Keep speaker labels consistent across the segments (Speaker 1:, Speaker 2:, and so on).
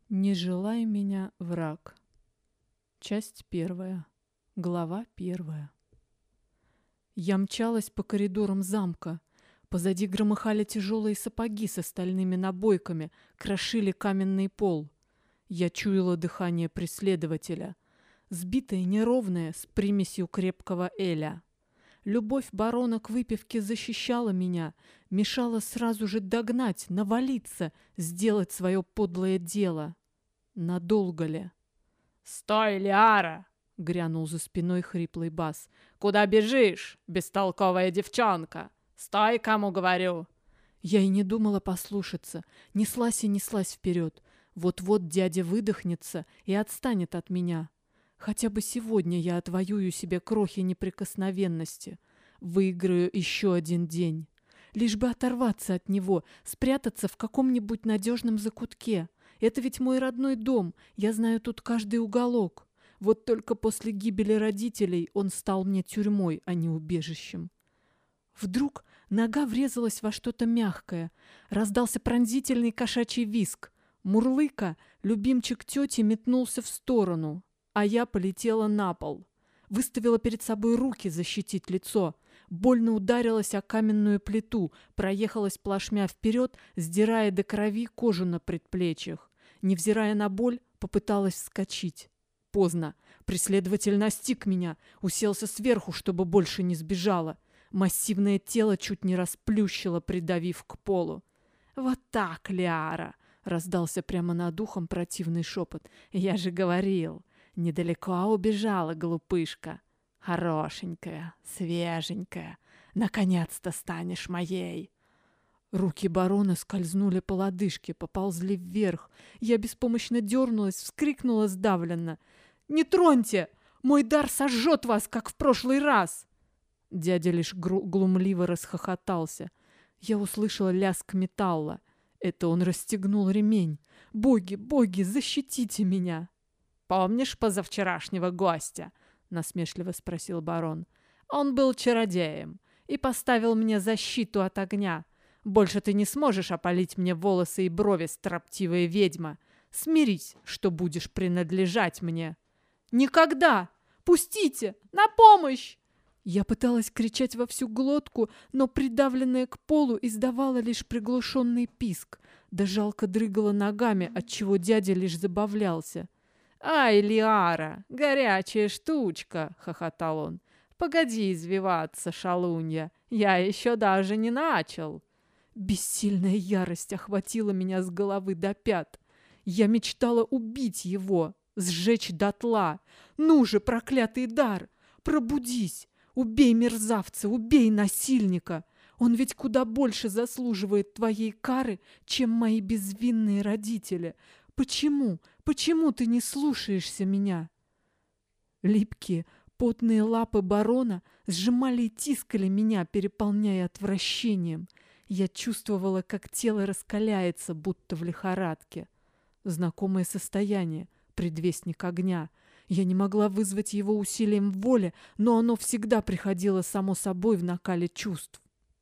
Speaker 1: Не желай меня, враг. Часть 1. Глава 1. Я мчалась по коридорам замка. Позади громыхали тяжелые сапоги с стальными набойками, крошили каменный пол. Я чуяла дыхание преследователя, сбитое, неровное, с примесью крепкого эля. Любовь барона к выпивке защищала меня, мешала сразу же догнать, навалиться, сделать свое подлое дело. Надолго ли?
Speaker 2: «Стой, Лиара!» —
Speaker 1: грянул за спиной хриплый бас.
Speaker 2: «Куда бежишь, бестолковая девчонка? Стой, кому говорю!»
Speaker 1: Я и не думала послушаться, неслась и неслась вперед. Вот-вот дядя выдохнется и отстанет от меня. Хотя бы сегодня я отвоюю себе крохи неприкосновенности. Выиграю еще один день. Лишь бы оторваться от него, спрятаться в каком-нибудь надежном закутке. Это ведь мой родной дом, я знаю тут каждый уголок. Вот только после гибели родителей он стал мне тюрьмой, а не убежищем. Вдруг нога врезалась во что-то мягкое. Раздался пронзительный кошачий визг. Мурлыка, любимчик тети, метнулся в сторону, а я полетела на пол. Выставила перед собой руки защитить лицо. Больно ударилась о каменную плиту, проехалась плашмя вперед, сдирая до крови кожу на предплечьях. Невзирая на боль, попыталась вскочить. Поздно. Преследователь настиг меня, уселся сверху, чтобы больше не сбежала. Массивное тело чуть не расплющило, придавив к полу. «Вот так, Лиара!» — раздался прямо над ухом противный шепот. «Я же говорил, недалеко убежала, глупышка. Хорошенькая, свеженькая. Наконец-то станешь моей!» Руки барона скользнули по лодыжке, поползли вверх. Я беспомощно дернулась, вскрикнула сдавленно. «Не троньте! Мой дар сожжет вас, как в прошлый раз!» Дядя лишь глумливо расхохотался. Я услышала лязг металла. Это он расстегнул ремень. «Боги, боги, защитите меня!»
Speaker 2: «Помнишь позавчерашнего гостя?» — насмешливо спросил барон. «Он был чародеем и поставил мне защиту от огня. Больше ты не сможешь опалить мне волосы и брови, строптивая ведьма. Смирись, что будешь принадлежать мне».
Speaker 1: «Никогда! Пустите! На помощь!» Я пыталась кричать во всю глотку, но, придавленная к полу, издавала лишь приглушенный писк, да жалко дрыгала ногами, отчего дядя лишь забавлялся.
Speaker 2: «Ай, Лиара, горячая штучка!» — хохотал он. «Погоди извиваться, шалунья, я еще даже не начал!»
Speaker 1: Бессильная ярость охватила меня с головы до пят. Я мечтала убить его, сжечь дотла. «Ну же, проклятый дар, пробудись! Убей мерзавца, убей насильника! Он ведь куда больше заслуживает твоей кары, чем мои безвинные родители. Почему? Почему ты не слушаешься меня?» Липкие, потные лапы барона сжимали и тискали меня, переполняя отвращением. Я чувствовала, как тело раскаляется, будто в лихорадке. Знакомое состояние, предвестник огня. Я не могла вызвать его усилием воли, но оно всегда приходило само собой в накале чувств.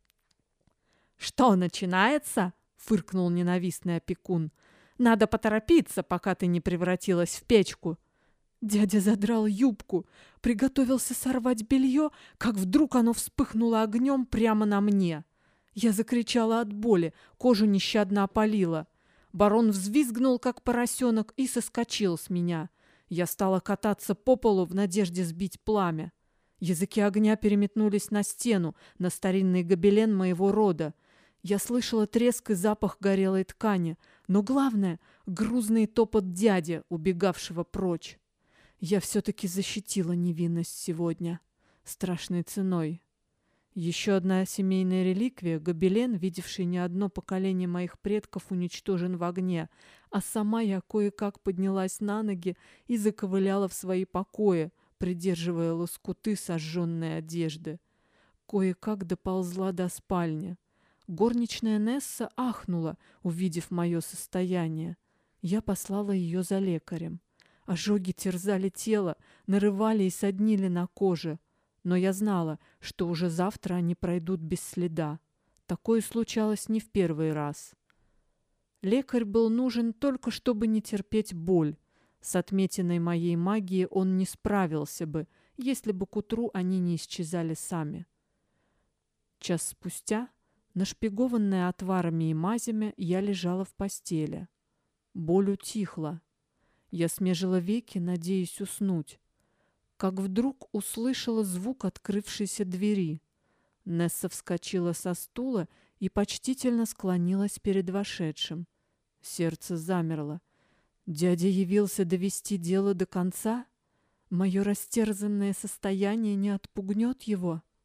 Speaker 2: «Что начинается?» — фыркнул ненавистный опекун. «Надо поторопиться, пока ты не превратилась в печку».
Speaker 1: Дядя задрал юбку, приготовился сорвать белье, как вдруг оно вспыхнуло огнем прямо на мне. Я закричала от боли, кожу нещадно опалило. Барон взвизгнул, как поросенок, и соскочил с меня. Я стала кататься по полу в надежде сбить пламя. Языки огня переметнулись на стену, на старинный гобелен моего рода. Я слышала треск и запах горелой ткани, но главное — грузный топот дяди, убегавшего прочь. Я все-таки защитила невинность сегодня. Страшной ценой. Еще одна семейная реликвия — гобелен, видевший не одно поколение моих предков, уничтожен в огне, а сама я кое-как поднялась на ноги и заковыляла в свои покои, придерживая лоскуты сожженной одежды. Кое-как доползла до спальни. Горничная Несса ахнула, увидев мое состояние. Я послала ее за лекарем. Ожоги терзали тело, нарывали и соднили на коже. Но я знала, что уже завтра они пройдут без следа. Такое случалось не в первый раз. Лекарь был нужен только, чтобы не терпеть боль. С отметиной моей магии он не справился бы, если бы к утру они не исчезали сами. Час спустя, нашпигованная отварами и мазями, я лежала в постели. Боль утихла. Я смежила веки, надеясь уснуть, как вдруг услышала звук открывшейся двери. Несса вскочила со стула и почтительно склонилась перед вошедшим. Сердце замерло. Дядя явился довести дело до конца? Мое растерзанное состояние не отпугнет его?